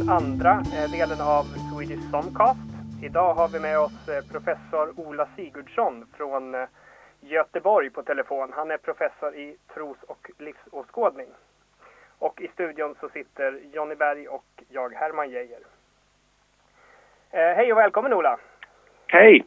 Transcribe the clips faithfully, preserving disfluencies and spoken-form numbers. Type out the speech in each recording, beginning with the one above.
den andra eh, delen av Swedish Somcast. Idag har vi med oss eh, professor Ola Sigurdsson från eh, Göteborg på telefon. Han är professor i tros- och livsåskådning. Och i studion så sitter Johnny Berg och jag, Herman Geijer. Eh, hej och välkommen Ola! Hej!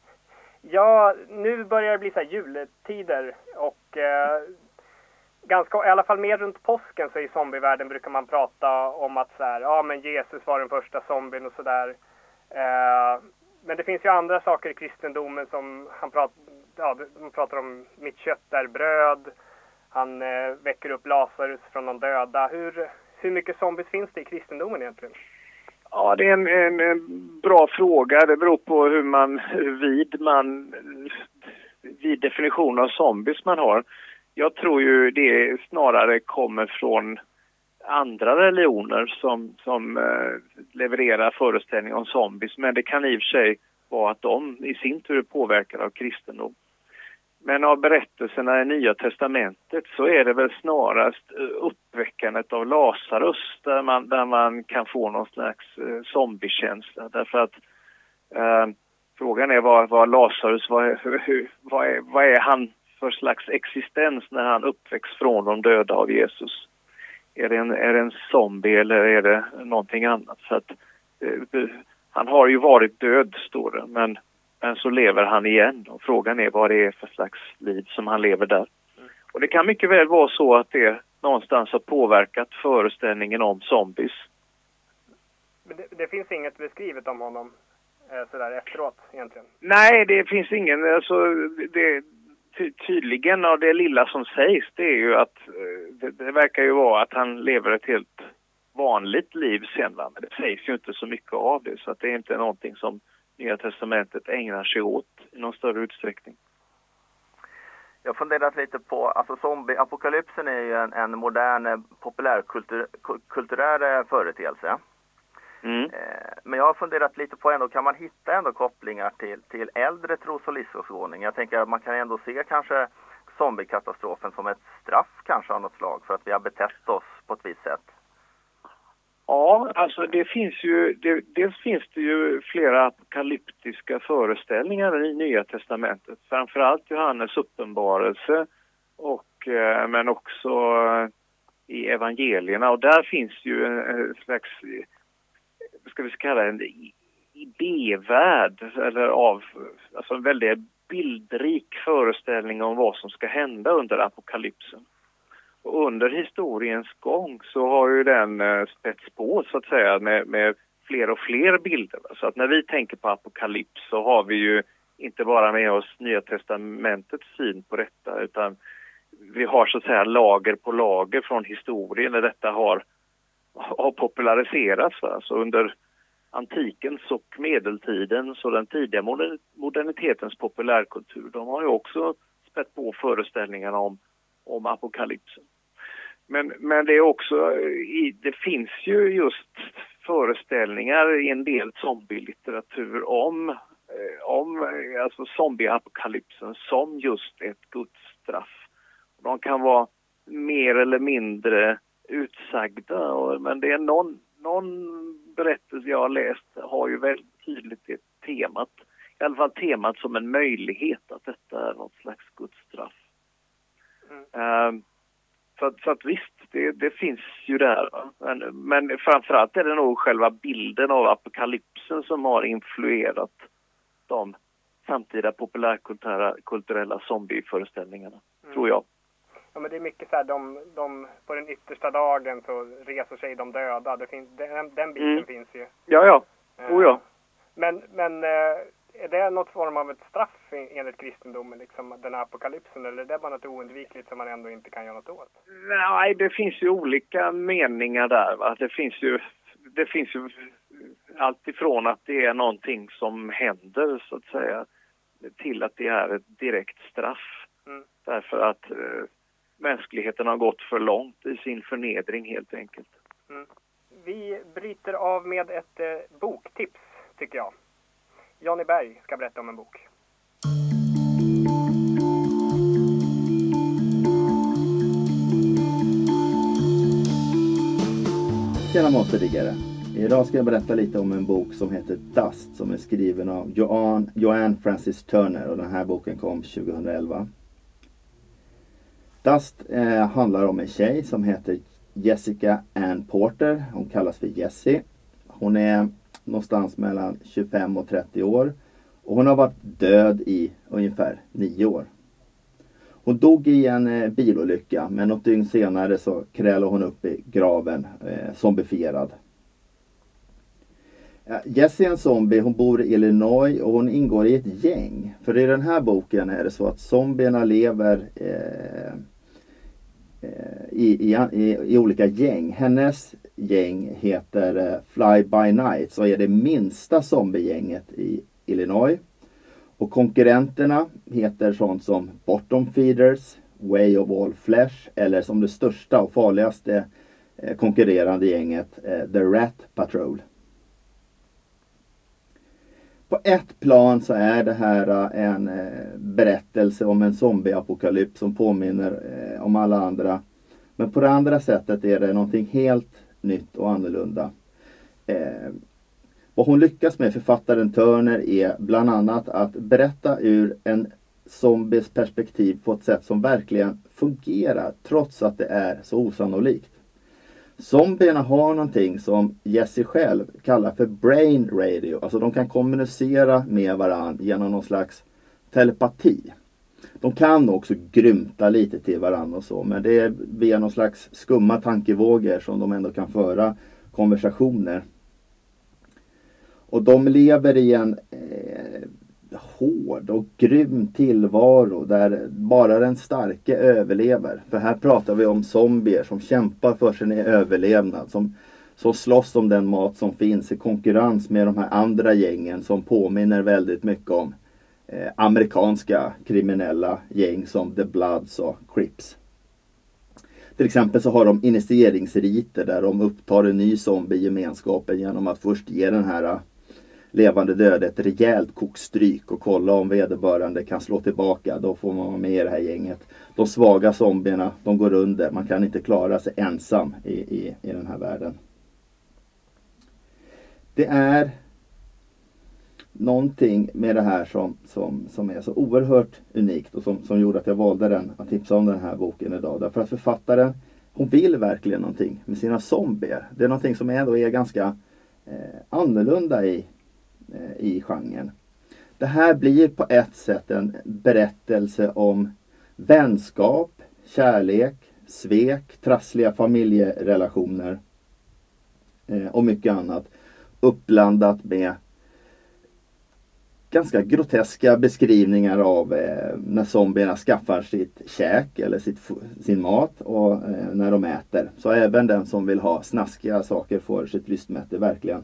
Ja, nu börjar det bli så här juletider och eh, ganska, i alla fall mer runt påsken så i zombievärlden brukar man prata om att så här, ja men Jesus var den första zombien och sådär. Eh, men det finns ju andra saker i kristendomen som han pratar, ja, de pratar om mitt kött är bröd. Han eh, väcker upp Lazarus från de döda. Hur, hur mycket zombies finns det i kristendomen egentligen? Ja, det är en, en, en bra fråga. Det beror på hur man, hur vid man, vid definition av zombies man har. Jag tror ju det snarare kommer från andra religioner som, som eh, levererar föreställningar om zombies. Men det kan i och för sig vara att de i sin tur är påverkade av kristendom. Men av berättelserna i Nya testamentet så är det väl snarast uppväckandet av Lazarus där man, där man kan få någon slags eh, zombiekänsla. Därför att eh, frågan är vad, vad Lazarus, vad, hur, vad, är, vad är han för slags existens när han uppväcks från de döda av Jesus? Är det en, är det en zombie eller är det någonting annat? Så att, eh, han har ju varit död, står det, men Men så lever han igen och frågan är vad det är för slags liv som han lever där. Mm. Och det kan mycket väl vara så att det någonstans har påverkat föreställningen om zombies. Men det, det finns inget beskrivet om honom eh, sådär efteråt egentligen? Nej, det finns ingen. Alltså, det, ty, tydligen av det lilla som sägs det är ju att det, det verkar ju vara att han lever ett helt vanligt liv sen. Va? Men det sägs ju inte så mycket av det så att det är inte någonting som Nya testamentet ägnar sig åt i någon större utsträckning. Jag har funderat lite på, alltså zombie-apokalypsen är ju en, en modern populärkulturell företeelse. Mm. Eh, men jag har funderat lite på ändå, kan man hitta ändå kopplingar till, till äldre tros- och livsåskådning? Jag tänker att man kan ändå se kanske zombiekatastrofen som ett straff kanske av något slag för att vi har betett oss på ett visst sätt. Ja, alltså det finns ju, det, dels finns det ju flera apokalyptiska föreställningar i Nya testamentet. Framförallt Johannes uppenbarelse och, eh, men också i evangelierna. Och där finns ju en, en slags, vad ska vi kalla det, en idévärld eller av, alltså en väldigt bildrik föreställning om vad som ska hända under apokalypsen. Och under historiens gång så har ju den eh, spets på så att säga med, med fler och fler bilder. Så att när vi tänker på apokalyps så har vi ju inte bara med oss Nya testamentets syn på detta utan vi har så att säga lager på lager från historien när detta har, har populariserats. Va? Så under antikens och medeltidens och den tidiga modernitetens populärkultur de har ju också spett på föreställningarna om om apokalypsen. Men, men det är också, i, det finns ju just föreställningar i en del zombielitteratur om, eh, om alltså zombieapokalypsen som just ett gudsstraff. De kan vara mer eller mindre utsagda, och, men det är någon, någon berättelse jag har läst har ju väldigt tydligt det temat, i alla fall temat som en möjlighet att detta är något slags gudsstraff. Mm. Uh, så, att, så att visst, det, det finns ju där. Men, men framförallt är det nog själva bilden av apokalypsen som har influerat de samtida populärkulturella zombieföreställningarna, mm. tror jag. Ja, men det är mycket så här, de, de, på den yttersta dagen så reser sig de döda. Det finns, den, den biten mm. finns ju. Ja, ja. Uh, oh, ja. Men, men uh, är det något form av ett straff enligt kristendomen, liksom, den här apokalypsen, eller är det bara något oundvikligt som man ändå inte kan göra något åt? Nej, det finns ju olika meningar där. Va? Det finns ju, det finns ju allt ifrån att det är någonting som händer, så att säga, till att det är ett direkt straff. Mm. Därför att eh, mänskligheten har gått för långt i sin förnedring, helt enkelt. Mm. Vi bryter av med ett eh, boktips, tycker jag. Johnny Berg ska berätta om en bok. Tjena monsterdiggare. Idag ska jag berätta lite om en bok som heter Dust, som är skriven av Joanne, Joanne Frances Turner, och den här boken kom tjugohundraelva. Dust eh, handlar om en tjej som heter Jessica Ann Porter. Hon kallas för Jessie. Hon är någonstans mellan tjugofem och trettio år och hon har varit död i ungefär nio år. Hon dog i en eh, bilolycka, men något dygn senare så krälade hon upp i graven eh, zombifierad. Jessie är en zombie, hon bor i Illinois och hon ingår i ett gäng. För i den här boken är det så att zombierna lever eh, i, i, i olika gäng. Hennes gäng heter eh, Fly By Night, så är det minsta zombiegänget i Illinois. Och konkurrenterna heter sånt som Bottom Feeders, Way of All Flesh, eller som det största och farligaste eh, konkurrerande gänget, eh, The Rat Patrol. På ett plan så är det här en eh, berättelse om en zombieapokalyps som påminner eh, om alla andra. Men på det andra sättet är det någonting helt nytt och annorlunda. Eh, vad hon lyckas med, författaren Turner, är bland annat att berätta ur en zombies perspektiv på ett sätt som verkligen fungerar trots att det är så osannolikt. Zombierna har någonting som Jessie själv kallar för brain radio. Alltså de kan kommunicera med varandra genom någon slags telepati. De kan också grymta lite till varandra och så. Men det är via någon slags skumma tankevågor som de ändå kan föra konversationer. Och de lever i en eh, hård och grym tillvaro där bara den starke överlever. För här pratar vi om zombier som kämpar för sin överlevnad. Som, som slåss om den mat som finns i konkurrens med de här andra gängen som påminner väldigt mycket om eh, amerikanska kriminella gäng som The Bloods och Crips. Till exempel så har de initieringsriter där de upptar en ny zombie i gemenskapen genom att först ge den här levande död ett rejält kokstryk och kolla om vederbörande kan slå tillbaka. Då får man vara med i det här gänget. De svaga zombierna, de går under. Man kan inte klara sig ensam i, i, i den här världen. Det är någonting med det här som, som, som är så oerhört unikt och som, som gjorde att jag valde den, att tipsa om den här boken idag. Därför att författaren, hon vill verkligen någonting med sina zombier. Det är någonting som ändå är ganska eh, annorlunda i i genren. Det här blir på ett sätt en berättelse om vänskap, kärlek, svek, trassliga familjerelationer eh, och mycket annat. Uppblandat med ganska groteska beskrivningar av eh, när zombierna skaffar sitt käk eller sitt, sin mat och eh, när de äter. Så även den som vill ha snaskiga saker får sitt lystmäte verkligen.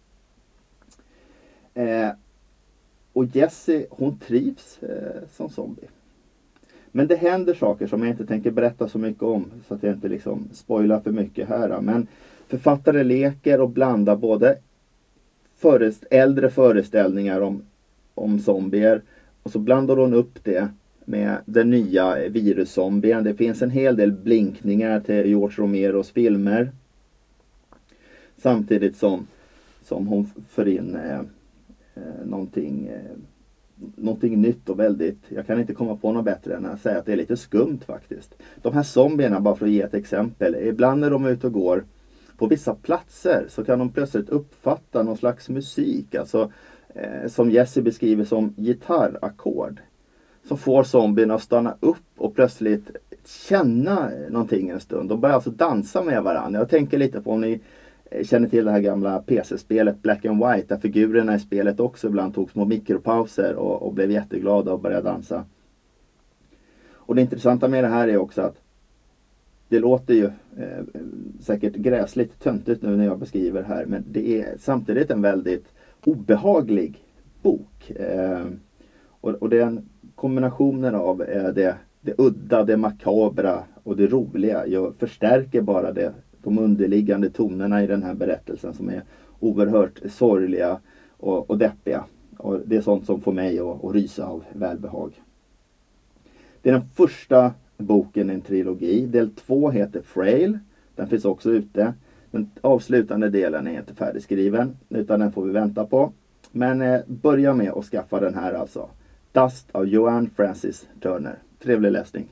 Eh, och Jessie, hon trivs eh, som zombie. Men det händer saker som jag inte tänker berätta så mycket om, så att jag inte liksom spoilar för mycket här. Men författare leker och blandar både förest- äldre föreställningar om, om zombier, och så blandar hon upp det med den nya viruszombien. Det finns en hel del blinkningar till George Romeros filmer. Samtidigt som, som hon för in eh, Någonting, eh, någonting nytt och väldigt, jag kan inte komma på något bättre än att säga att det är lite skumt faktiskt. De här zombierna, bara för att ge ett exempel, ibland när de är ute och går på vissa platser så kan de plötsligt uppfatta någon slags musik, alltså eh, som Jessie beskriver som gitarrackord, som får zombierna att stanna upp och plötsligt känna någonting en stund. De börjar alltså dansa med varandra. Jag tänker lite på om ni känner till det här gamla P C-spelet Black and White, där figurerna i spelet också ibland tog små mikropauser och, och blev jätteglada och började dansa. Och det intressanta med det här är också att det låter ju eh, säkert gräsligt töntigt nu när jag beskriver här, men det är samtidigt en väldigt obehaglig bok. Eh, och, och den kombinationen av eh, det, det udda, det makabra och det roliga jag förstärker bara det, de underliggande tonerna i den här berättelsen som är oerhört sorgliga och, och deppiga. Och det är sånt som får mig att, att rysa av välbehag. Det är den första boken i en trilogi. Del två heter Frail. Den finns också ute. Den avslutande delen är inte färdigskriven, utan den får vi vänta på. Men eh, börja med att skaffa den här alltså. Dust av Johan Francis Turner. Trevlig läsning.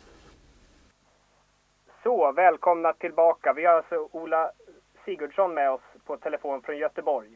Så, välkomna tillbaka. Vi har alltså Ola Sigurdsson med oss på telefon från Göteborg.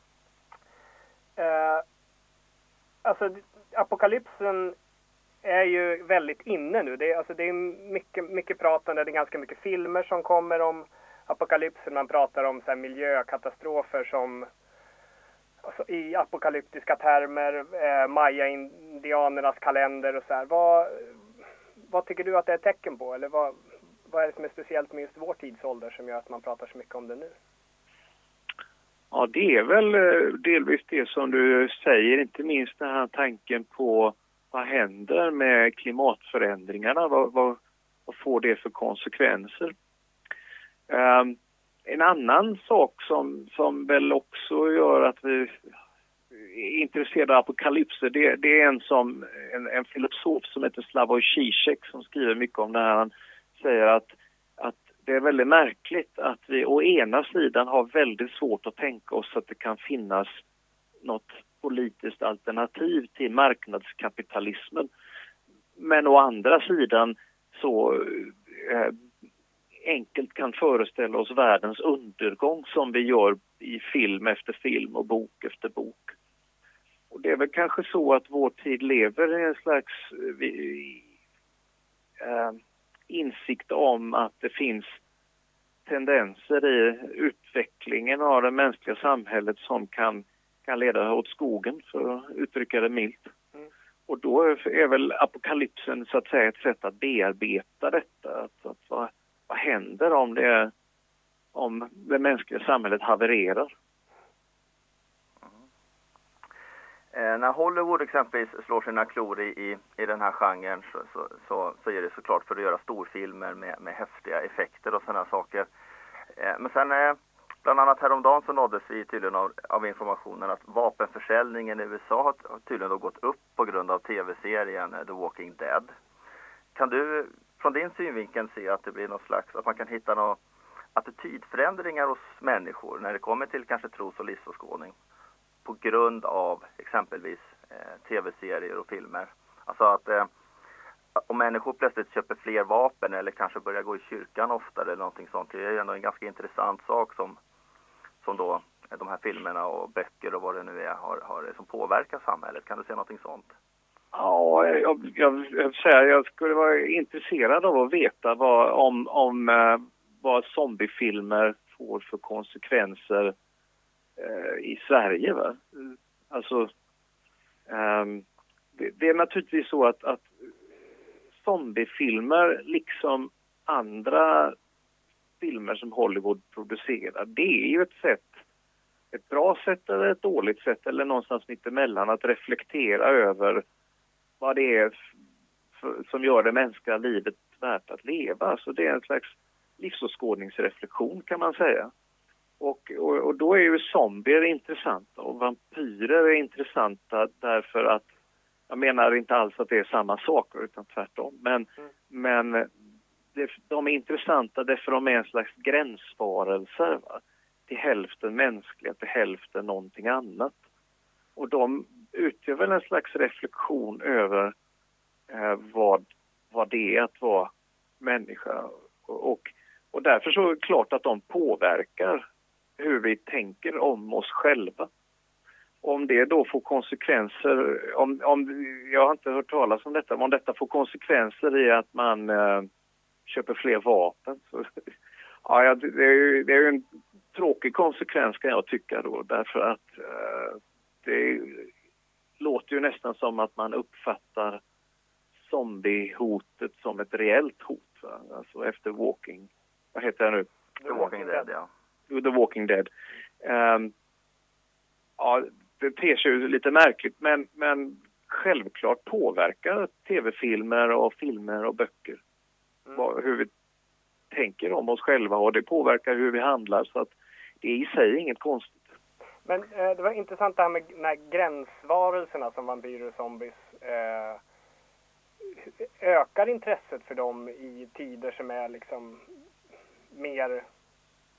Eh, alltså, apokalypsen är ju väldigt inne nu. Det är, alltså, det är mycket, mycket pratande, det är ganska mycket filmer som kommer om apokalypsen. Man pratar om så här, miljökatastrofer som alltså, i apokalyptiska termer, eh, Maya-indianernas kalender och så här. Vad, vad tycker du att det är tecken på? Eller vad, vad är det som är speciellt med just vår tidsålder som gör att man pratar så mycket om det nu? Ja, det är väl delvis det som du säger, inte minst den här tanken på vad händer med klimatförändringarna, vad, vad, vad får det för konsekvenser? Um, en annan sak som, som väl också gör att vi är intresserade av apokalypser, det, det är en, som, en, en filosof som heter Slavoj Žižek som skriver mycket om det här. Han säger att, att det är väldigt märkligt att vi å ena sidan har väldigt svårt att tänka oss att det kan finnas något politiskt alternativ till marknadskapitalismen. Men å andra sidan så eh, enkelt kan föreställa oss världens undergång som vi gör i film efter film och bok efter bok. Och det är väl kanske så att vår tid lever i en slags vi, eh, insikt om att det finns tendenser i utvecklingen av det mänskliga samhället som kan, kan leda åt skogen, för att uttrycka det milt. Mm. Och då är, är väl apokalypsen så att säga ett sätt att bearbeta detta. Att, att, vad, vad händer om det, om det mänskliga samhället havererar? Eh, när Hollywood exempelvis slår sina klor i, i, i den här genren så, så, så, så är det såklart för att göra storfilmer med, med häftiga effekter och sådana saker. Eh, men sen eh, bland annat häromdagen så nåddes vi tydligen av, av informationen att vapenförsäljningen i U S A har, har tydligen då gått upp på grund av tv-serien The Walking Dead. Kan du från din synvinkel se att det blir någon slags, att man kan hitta några attitydförändringar hos människor när det kommer till kanske tros- och livsåskådning på grund av exempelvis eh, tv-serier och filmer? Alltså att eh, om människor plötsligt köper fler vapen eller kanske börjar gå i kyrkan oftare eller någonting sånt, det är ändå en ganska intressant sak som, som då de här filmerna och böcker och vad det nu är har, har, som påverkar samhället. Kan du se någonting sånt? Ja, jag, jag, jag, säga, jag skulle vara intresserad av att veta vad, om, om eh, vad zombiefilmer får för konsekvenser eh, i Sverige. Va? Alltså, eh, det, det är naturligtvis så att, att zombiefilmer, liksom andra filmer som Hollywood producerar, det är ju ett sätt, ett bra sätt eller ett dåligt sätt eller någonstans mitt emellan att reflektera över vad det är för, som gör det mänskliga livet värt att leva. Så det är en slags livsåskådningsreflektion kan man säga. Och, och, och då är ju zombier intressanta och vampyrer är intressanta därför att, jag menar inte alls att det är samma saker utan tvärtom, men, mm. men det, de är intressanta därför de är en slags gränsvarelser, va? Till hälften mänskliga, till hälften någonting annat. Och de utgör väl en slags reflektion över eh, vad, vad det är att vara människa. Och, och, och därför så är det klart att de påverkar hur vi tänker om oss själva. Om det då får konsekvenser, om, om, jag har inte hört talas om detta, men om detta får konsekvenser i att man eh, köper fler vapen. Så, ja, det är ju det är en tråkig konsekvens kan jag tycka då, därför att eh, det låter ju nästan som att man uppfattar zombiehotet som ett reellt hot. Va? Alltså efter Walking, vad heter det nu? The Walking Dead, ja. The Walking Dead. Um, ja, det ter sig ju lite märkligt, men, men självklart påverkar tv-filmer och filmer och böcker mm. vad, hur vi tänker om oss själva, och det påverkar hur vi handlar, så att det är i sig inget konstigt. Men eh, det var intressant det här med, med gränsvarelserna som vampyrer och zombies. Eh, ökar intresset för dem i tider som är liksom mer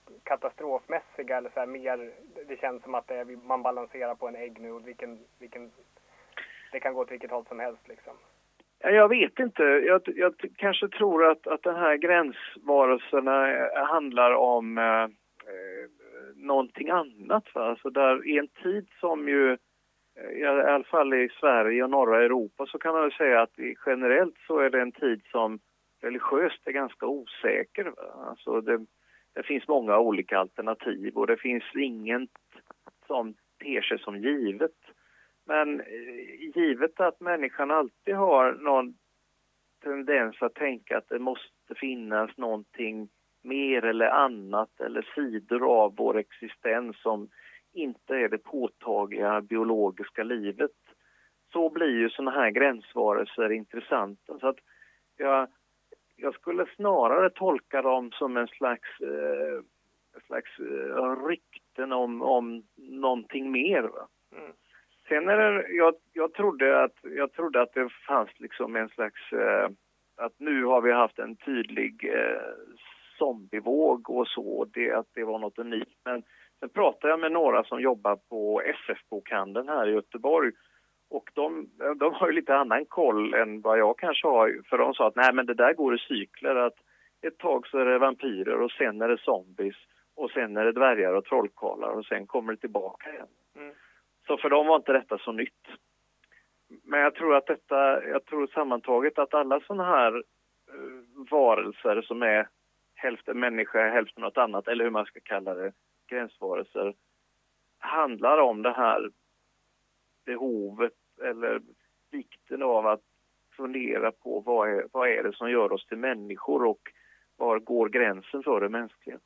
katastrofmässiga eller så här mer, det känns som att det är, man balanserar på en ägg nu och vilken, vilken, det kan gå till vilket håll som helst liksom. Jag vet inte. Jag, jag kanske tror att, att den här gränsvarelserna handlar om eh, någonting annat. Va? Alltså där i en tid som ju, i alla fall i Sverige och norra Europa, så kan man väl säga att generellt så är det en tid som religiöst är ganska osäker. Va? Alltså det, det finns många olika alternativ och det finns inget som ter sig som givet. Men givet att människan alltid har någon tendens att tänka att det måste finnas någonting mer eller annat eller sidor av vår existens som inte är det påtagliga biologiska livet, så blir ju såna här gränsvarelser intressanta. Så att jag, jag skulle snarare tolka dem som en slags, eh, en slags eh, rykten om, om någonting mer. Va? Mm. Sen är det, jag, jag, trodde att, jag trodde att det fanns liksom en slags, eh, att nu har vi haft en tydlig eh, zombievåg och så, det, att det var något unikt. Men sen pratade jag med några som jobbar på S F-bokhandeln här i Göteborg och de, de har ju lite annan koll än vad jag kanske har, för de sa att nej men det där går i cykler, att ett tag så är det vampyrer och sen är det zombies och sen är det dvärgar och trollkarlar och sen kommer det tillbaka igen. Mm. Så för dem var inte detta så nytt. Men jag tror att detta, jag tror sammantaget att alla sådana här uh, varelser som är hälften människa, hälften något annat, eller hur man ska kalla det, gränsvarelser, handlar om det här behovet eller vikten av att fundera på vad är, vad är det som gör oss till människor och var går gränsen för det mänskliga.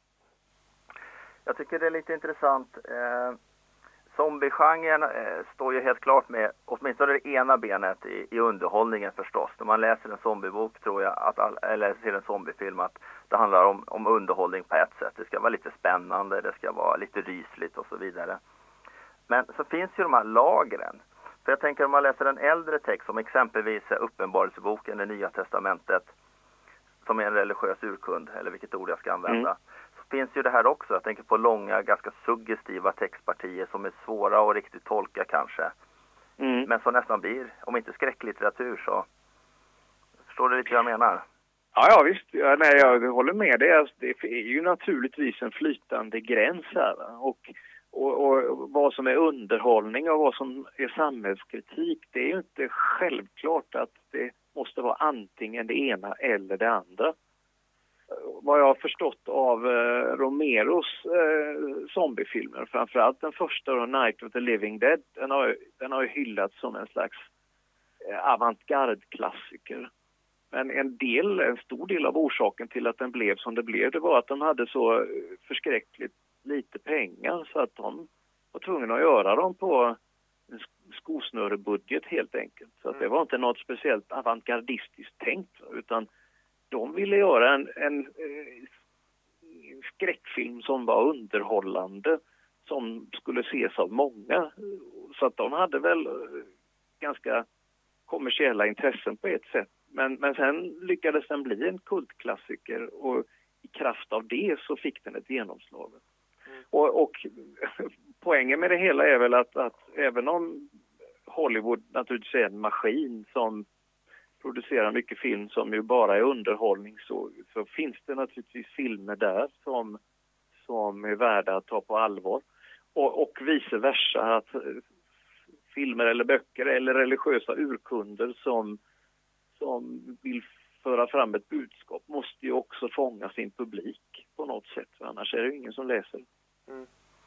Jag tycker det är lite intressant. Eh... Zombiegenren eh, står ju helt klart med åtminstone det ena benet i, i underhållningen förstås. När man läser en zombiebok tror jag, att all, eller ser en zombiefilm, att det handlar om, om underhållning på ett sätt. Det ska vara lite spännande, det ska vara lite rysligt och så vidare. Men så finns ju de här lagren. För jag tänker om man läser en äldre text som exempelvis Uppenbarelseboken, det Nya Testamentet, som är en religiös urkund, eller vilket ord jag ska använda. Mm. Finns ju det här också. Jag tänker på långa, ganska suggestiva textpartier som är svåra att riktigt tolka kanske. Mm. Men som nästan blir, om inte skräcklitteratur så... Förstår du lite vad jag menar? Ja, ja visst. Ja, nej, jag håller med dig. Det är ju naturligtvis en flytande gräns här. Och, och, och vad som är underhållning och vad som är samhällskritik, det är ju inte självklart att det måste vara antingen det ena eller det andra. Vad jag har förstått av eh, Romeros eh, zombiefilmer, framförallt den första, Night of the Living Dead, den har, den har ju hyllats som en slags eh, avantgarde-klassiker. Men en del, en stor del av orsaken till att den blev som det blev, det var att de hade så förskräckligt lite pengar så att de var tvungna att göra dem på en skosnörebudget helt enkelt. Så att det var inte något speciellt avantgardistiskt tänkt, utan de ville göra en, en, en skräckfilm som var underhållande, som skulle ses av många. Så att de hade väl ganska kommersiella intressen på ett sätt. Men, men sen lyckades den bli en kultklassiker och i kraft av det så fick den ett genomslag. Mm. Och, och poängen med det hela är väl att, att även om Hollywood naturligtvis är en maskin som producerar mycket film som ju bara är underhållning, så, så finns det naturligtvis filmer där som, som är värda att ta på allvar. Och, och vice versa, att filmer eller böcker eller religiösa urkunder som, som vill föra fram ett budskap måste ju också fånga sin publik på något sätt, för annars är det ingen som läser. Mm.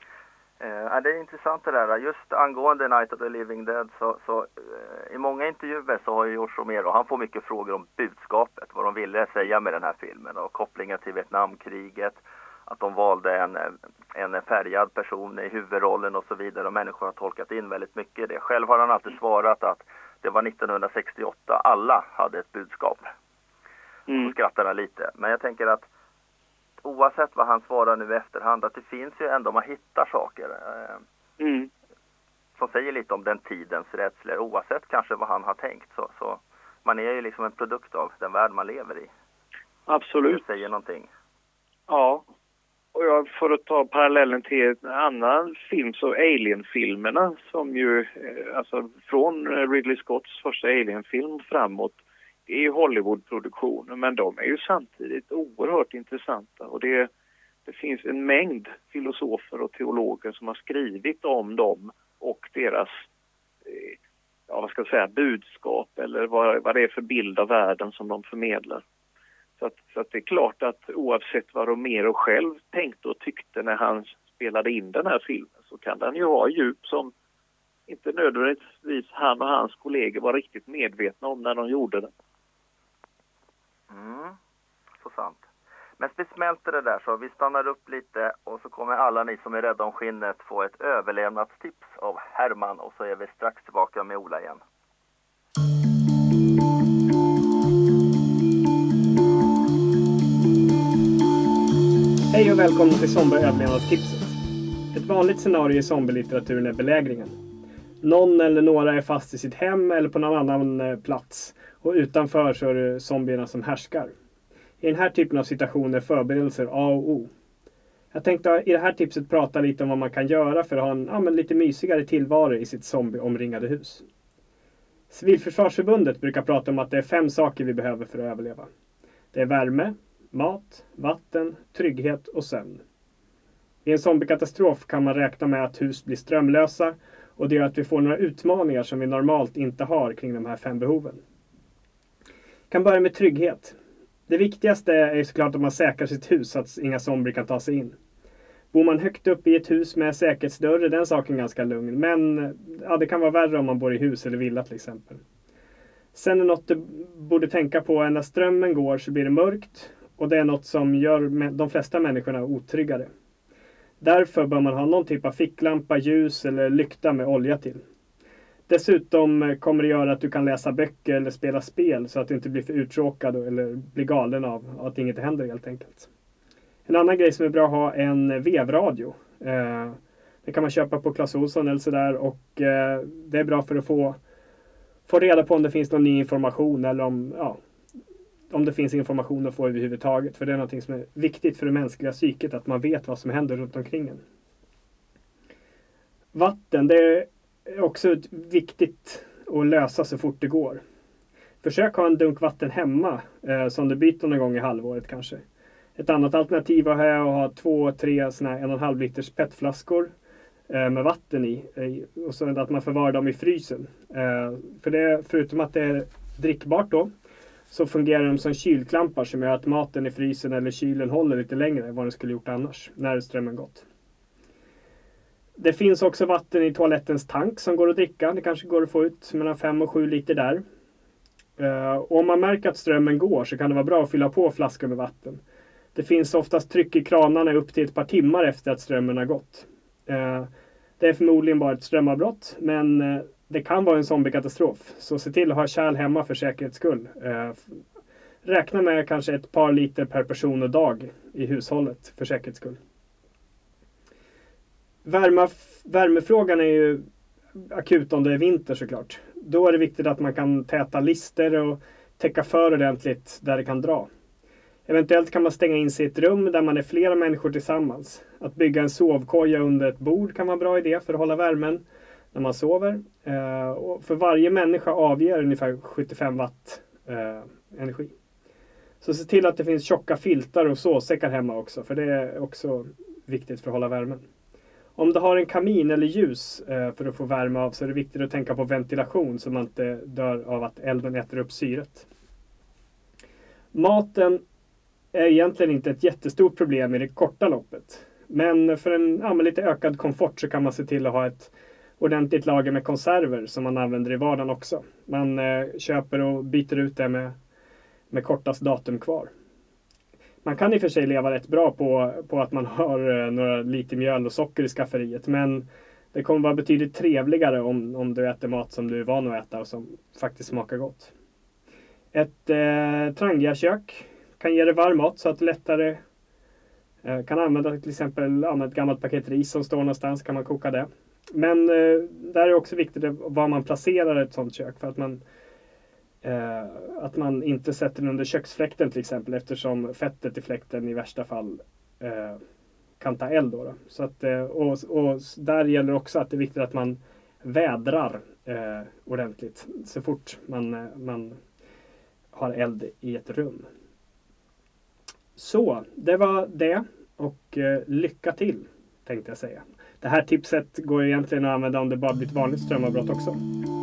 Eh, det är intressant det där. Just angående Night of the Living Dead så, så eh, i många intervjuer så har ju George Romero, han får mycket frågor om budskapet, vad de ville säga med den här filmen och kopplingen till Vietnamkriget, att de valde en, en färgad person i huvudrollen och så vidare, och människor har tolkat in väldigt mycket i det. Själv har han alltid svarat att det var nittonhundrasextioåtta, alla hade ett budskap. Mm. Och skrattar lite. Men jag tänker att oavsett vad han svarar nu i efterhand, att det finns ju ändå, man hittar saker eh, mm. som säger lite om den tidens rädslor, oavsett kanske vad han har tänkt. Så, så man är ju liksom en produkt av den värld man lever i. Absolut. Det säger någonting. Ja. Och jag, för att ta parallellen till en annan film, så Alien-filmerna som ju, eh, alltså från Ridley Scotts första Alien-film framåt, det är ju Hollywood-produktioner, men de är ju samtidigt oerhört intressanta. Och det, det finns en mängd filosofer och teologer som har skrivit om dem och deras, eh, ja vad ska jag säga, budskap eller vad, vad det är för bild av världen som de förmedlar. Så att, så att det är klart att oavsett vad Romero själv tänkte och tyckte när han spelade in den här filmen, så kan den ju ha djup som inte nödvändigtvis han och hans kollegor var riktigt medvetna om när de gjorde den. Mm, så sant. Men vi smälter det där, så vi stannar upp lite och så kommer alla ni som är rädda om skinnet få ett överlevnadstips av Herman, och så är vi strax tillbaka med Ola igen. Hej och välkommen till zombie-överlevnadstipset. Ett vanligt scenario i zombielitteraturen är belägringen. Någon eller några är fast i sitt hem eller på någon annan plats, och utanför så är det zombierna som härskar. I den här typen av situationer är förberedelser A och O. Jag tänkte i det här tipset prata lite om vad man kan göra för att ha en ja, men lite mysigare tillvaro i sitt zombieomringade hus. Civilförsvarsförbundet brukar prata om att det är fem saker vi behöver för att överleva. Det är värme, mat, vatten, trygghet och sömn. I en zombiekatastrof kan man räkna med att hus blir strömlösa, och det gör att vi får några utmaningar som vi normalt inte har kring de här fem behoven. Jag kan börja med trygghet. Det viktigaste är såklart att man säkrar sitt hus så att inga zombier kan ta sig in. Bor man högt upp i ett hus med säkerhetsdörr är den saken ganska lugn, men ja, det kan vara värre om man bor i hus eller villa till exempel. Sen är något du borde tänka på är när strömmen går så blir det mörkt, och det är något som gör de flesta människorna otryggare. Därför bör man ha någon typ av ficklampa, ljus eller lykta med olja till. Dessutom kommer det göra att du kan läsa böcker eller spela spel så att du inte blir för uttråkad eller blir galen av att inget händer helt enkelt. En annan grej som är bra att ha är en vevradio. Det kan man köpa på Clas Ohlson eller sådär, och det är bra för att få, få reda på om det finns någon ny information eller om, ja, om det finns information att få överhuvudtaget. För det är något som är viktigt för det mänskliga psyket, att man vet vad som händer runt omkring en. Vatten, det är också viktigt att lösa så fort det går. Försök ha en dunk vatten hemma eh, som du byter någon gång i halvåret kanske. Ett annat alternativ är att ha två, tre såna här en och en halv liters petflaskor eh, med vatten i. Eh, och så att man förvarar dem i frysen. Eh, för det, förutom att det är drickbart då, så fungerar de som kylklampar som gör att maten i frysen eller kylen håller lite längre än vad den skulle gjort annars när strömmen gått. Det finns också vatten i toalettens tank som går att dricka. Det kanske går att få ut mellan fem och sju liter där. Uh, och om man märker att strömmen går så kan det vara bra att fylla på flaskor med vatten. Det finns oftast tryck i kranarna upp till ett par timmar efter att strömmen har gått. Uh, det är förmodligen bara ett strömavbrott, men uh, det kan vara en zombiekatastrof. Så se till att ha kärl hemma för säkerhets skull. Uh, räkna med kanske ett par liter per person och dag i hushållet för säkerhets skull. Värma, värmefrågan är ju akut om det är vinter såklart. Då är det viktigt att man kan täta lister och täcka för ordentligt där det kan dra. Eventuellt kan man stänga in sig i ett rum där man är flera människor tillsammans. Att bygga en sovkoja under ett bord kan vara en bra idé för att hålla värmen när man sover. Eh, och för varje människa avger ungefär sjuttiofem watt eh, energi. Så se till att det finns tjocka filtar och såsäckar hemma också, för det är också viktigt för att hålla värmen. Om du har en kamin eller ljus eh, för att få värme av, så är det viktigt att tänka på ventilation så man inte dör av att elden äter upp syret. Maten är egentligen inte ett jättestort problem i det korta loppet. Men för en ja, lite ökad komfort så kan man se till att ha ett ordentligt lager med konserver som man använder i vardagen också. Man eh, köper och byter ut det med, med kortast datum kvar. Man kan i och för sig leva rätt bra på, på att man har eh, några liter mjöl och socker i skafferiet. Men det kommer vara betydligt trevligare om, om du äter mat som du är van att äta och som faktiskt smakar gott. Ett eh, trangiakök kan ge dig varm mat så att du lättare eh, kan använda till exempel ja, ett gammalt paket ris som står någonstans, kan man koka det. Men eh, där är också viktigt var man placerar ett sånt kök, för att man eh, att man inte sätter den under köksfläkten till exempel, eftersom fettet i fläkten i värsta fall eh, kan ta eld då. då. Så att, eh, och, och där gäller också att det är viktigt att man vädrar eh, ordentligt så fort man, eh, man har eld i ett rum. Så, det var det. Och eh, lycka till, tänkte jag säga. Det här tipset går ju egentligen att använda om det bara blir ett vanligt strömavbrott också.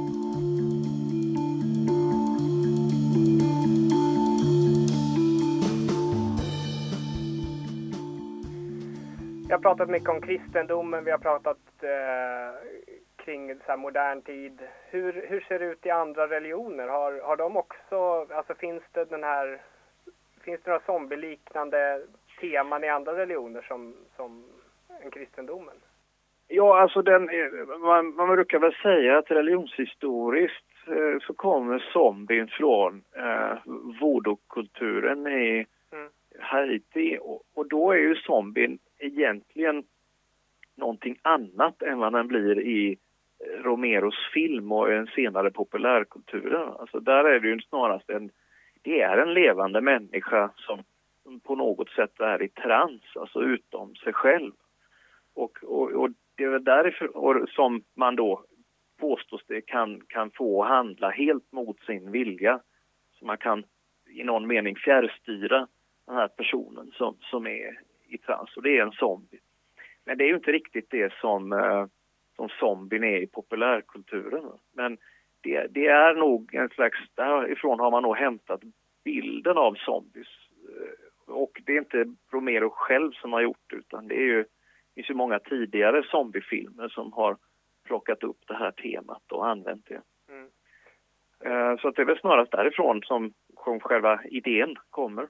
Vi har pratat mycket om kristendomen, vi har pratat eh, kring så här modern tid. Hur, hur ser det ut i andra religioner? Har, har de också, alltså finns det den här, finns det några zombieliknande teman i andra religioner som, som en kristendomen? Ja, alltså den, man, man brukar väl säga att religionshistoriskt eh, så kommer zombien från eh, voodoo-kulturen i mm. Haiti. Och, och då är ju zombien egentligen någonting annat än vad den blir i Romeros film och en senare populärkulturen. Alltså där är det ju snarast en, det är en levande människa som på något sätt är i trans, alltså utom sig själv. Och, och, och det är därför som man då påstås det kan, kan få handla helt mot sin vilja. Så man kan i någon mening fjärrstyra den här personen som, som är i trans. Och det är en zombie. Men det är ju inte riktigt det som, eh, som zombien är i populärkulturen. Men det, det är nog en slags, därifrån har man nog hämtat bilden av zombies. Och det är inte Romero själv som har gjort det, utan det är ju, det finns ju många tidigare zombiefilmer som har plockat upp det här temat och använt det. Mm. Uh, så att det är väl snarast därifrån som, som själva idén kommer.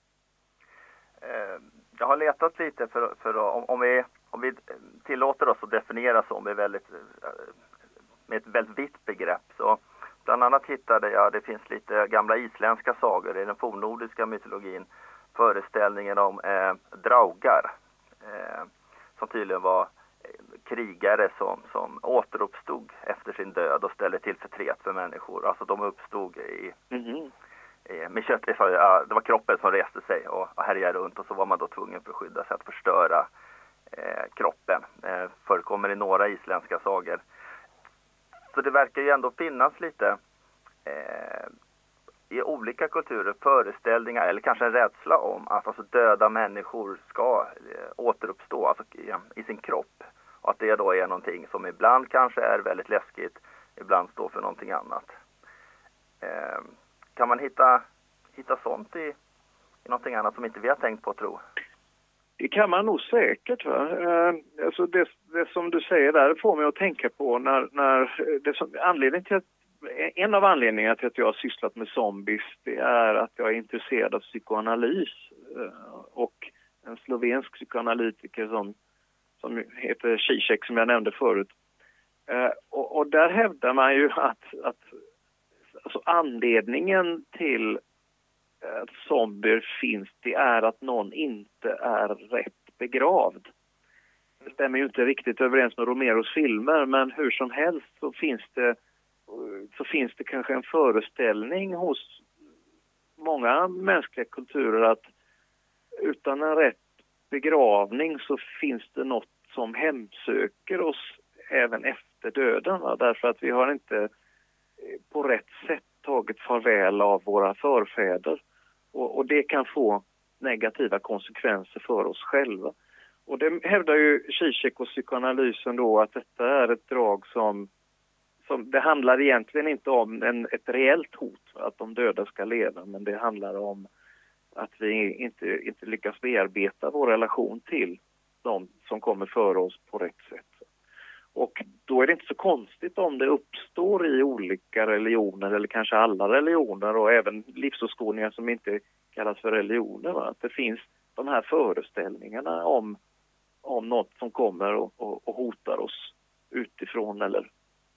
Uh, jag har letat lite för, för om, om, vi, om vi tillåter oss att definiera zombie väldigt, med ett väldigt vitt begrepp. Så bland annat hittade jag, det finns lite gamla isländska sagor i den fornnordiska mytologin, föreställningen om eh, draugar eh, som tydligen var eh, krigare som, som återuppstod efter sin död och ställde till förtret för människor. Alltså de uppstod i, mm-hmm. i med kött, ja, det var kroppen som reste sig och, och härjade runt, och så var man då tvungen för att skydda sig att förstöra eh, kroppen. Eh, förekommer i några isländska sagor. Så det verkar ju ändå finnas lite eh, i olika kulturer föreställningar eller kanske en rädsla om att alltså döda människor ska eh, återuppstå alltså, i, i sin kropp. Och att det då är någonting som ibland kanske är väldigt läskigt, ibland står för någonting annat. Eh, kan man hitta, hitta sånt i, i någonting annat som inte vi har tänkt på, tro? Det kan man nog säkert. Va? Eh, alltså det, det som du säger där får mig att tänka på när, när det som, anledningen till att En av anledningarna till att jag har sysslat med zombies, det är att jag är intresserad av psykoanalys, och en slovensk psykoanalytiker som, som heter Zizek, som jag nämnde förut. Och, och där hävdar man ju att, att alltså anledningen till att zombier finns, det är att någon inte är rätt begravd. Det stämmer ju inte riktigt överens med Romeros filmer, men hur som helst så finns det så finns det kanske en föreställning hos många mänskliga kulturer att utan en rätt begravning så finns det något som hemsöker oss även efter döden. Va? Därför att vi har inte på rätt sätt tagit farväl av våra förfäder. Och, och det kan få negativa konsekvenser för oss själva. Och det hävdar ju Zizek och psykoanalysen då, att detta är ett drag som Som, det handlar egentligen inte om en, ett reellt hot, att de döda ska leva, men det handlar om att vi inte, inte lyckas bearbeta vår relation till de som kommer före oss på rätt sätt. Och då är det inte så konstigt om det uppstår i olika religioner, eller kanske alla religioner och även livsåskådningar som inte kallas för religioner. Va? Att det finns de här föreställningarna om, om något som kommer och, och, och hotar oss utifrån eller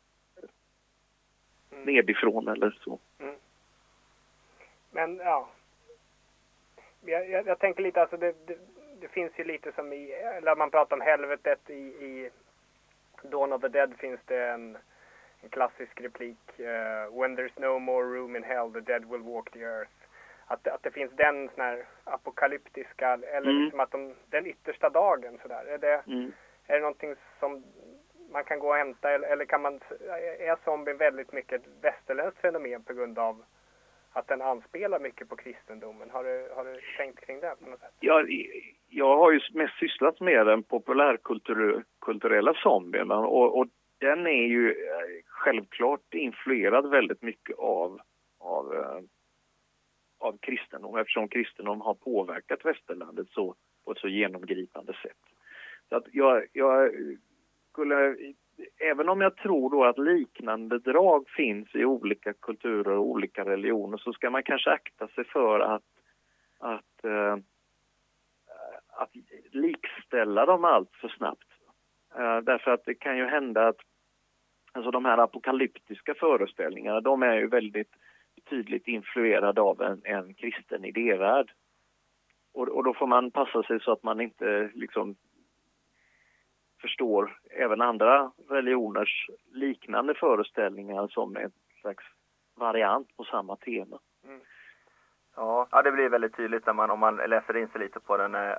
Mm. nedifrån eller så. Mm. Men ja, jag, jag, jag tänker lite, alltså det, det, det finns ju lite som i, eller man pratar om helvetet i, i Dawn of the Dead finns det en, en klassisk replik, uh, when there's no more room in hell the dead will walk the earth. att, att det finns den sån här apokalyptiska, eller Mm. liksom att de, den yttersta dagen sådär. Är det, Mm. är det någonting som man kan gå och hämta, eller, eller kan man, är zombien väldigt mycket ett västerländskt fenomen på grund av att den anspelar mycket på kristendomen? Har du, har du tänkt kring det på något sätt? Jag, jag har ju mest sysslat med den populärkulturella zombien och, och den är ju självklart influerad väldigt mycket av, av, uh, av kristendom, eftersom kristendom har påverkat västerlandet så, på ett så genomgripande sätt. Så att jag, jag skulle, även om jag tror då att liknande drag finns i olika kulturer och olika religioner, så ska man kanske akta sig för att, att, uh, att likställa dem allt för snabbt. Uh, därför att det kan ju hända att alltså de här apokalyptiska föreställningarna, de är ju väldigt tydligt influerade av en, en kristen idévärld. Och, och då får man passa sig så att man inte liksom förstår även andra religioners liknande föreställningar som en slags variant på samma tema. Mm. Ja, ja, det blir väldigt tydligt när man, om man läser in sig lite på den eh,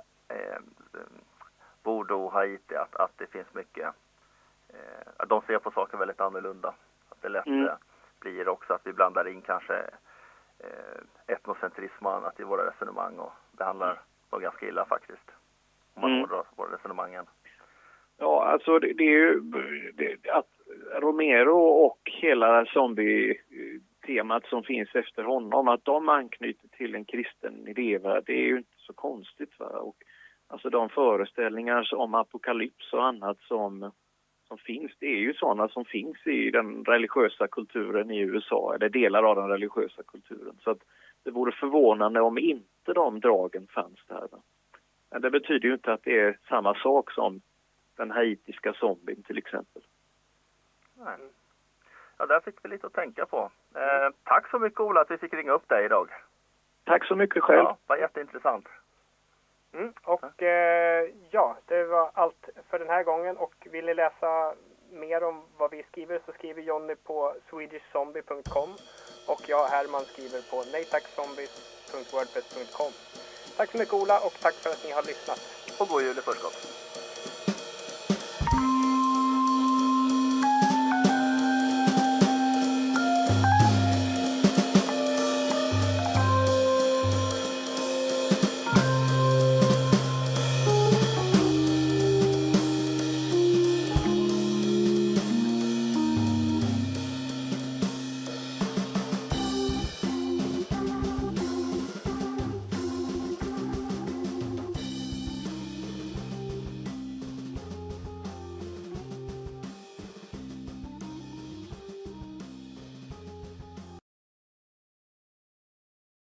Voodoo och Haiti, att, att det finns mycket, eh, de ser på saker väldigt annorlunda. Att det lätt Mm. eh, blir också att vi blandar in kanske eh, etnocentrism och annat i våra resonemang och behandlar dem ganska illa faktiskt. Om man Mm. hårdrar våra resonemangen. Ja, alltså det, det är ju det, att Romero och hela zombie-temat som finns efter honom, att de anknyter till en kristen idévärld, det är ju inte så konstigt. Va? Och, alltså de föreställningar om apokalyps och annat som, som finns, det är ju sådana som finns i den religiösa kulturen i U S A, eller delar av den religiösa kulturen. Så att det vore förvånande om inte de dragen fanns där. Va? Men det betyder ju inte att det är samma sak som den haitiska zombien till exempel. Nej. Ja, där fick vi lite att tänka på. Eh, tack så mycket Ola att vi fick ringa upp dig idag. Tack så mycket själv. Ja, var jätteintressant. Mm. Och eh, ja, det var allt för den här gången. Och vill ni läsa mer om vad vi skriver så skriver Jonny på swedish zombie punkt com och jag, Herman, skriver på nejtackzombies punkt wordpress punkt com. Tack så mycket Ola och tack för att ni har lyssnat. Och god jul i förskott.